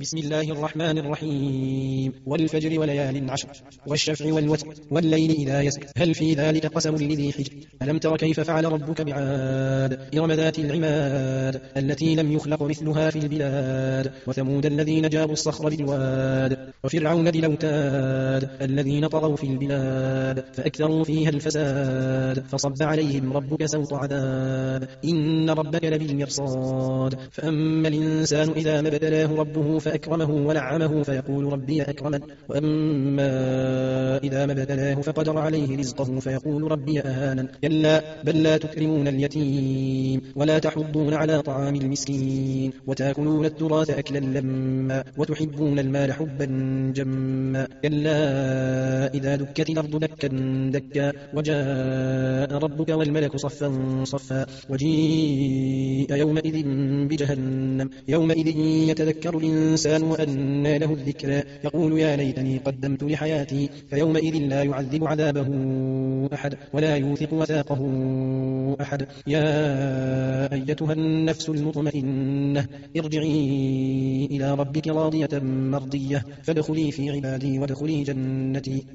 بسم الله الرحمن الرحيم والفجر وليال عشر والشفع والوتر والليل إذا يسر هل في ذلك قسم لذي حجر ألم تر كيف فعل ربك بعاد إرم ذات العماد التي لم يخلق مثلها في البلاد وثمود الذين جابوا الصخر بالواد وفرعون ذي الأوتاد الذين طغوا في البلاد فأكثروا فيها الفساد فصب عليهم ربك سوط عذاب إن ربك لبالمرصاد فأما الإنسان إذا ما ابتلاه ربه فأكرمه ونعمه فيقول ربي أكرمن وأما إذا ما ابتلاه فقدر عليه رزقه فيقول ربي أهانن كلا بل لا تكرمون اليتيم ولا تحضون على طعام المسكين وتأكلون التراث أكلا لما وتحبون المال حبا جما كلا إذا دكت الأرض دكا دكا وجاء ربك والملك صفا صفا وجيء يومئذ بجهنم يومئذ يتذكر الإنسان وأنى له الذكرى يقول يا ليتني قدمت لحياتي فيومئذ لا يعذب عذابه أحد ولا يوثق وثاقه أحد يا أيتها النفس المطمئنة ارجعي إلى ربك راضية مرضية فادخلي في عبادي وادخلي جنتي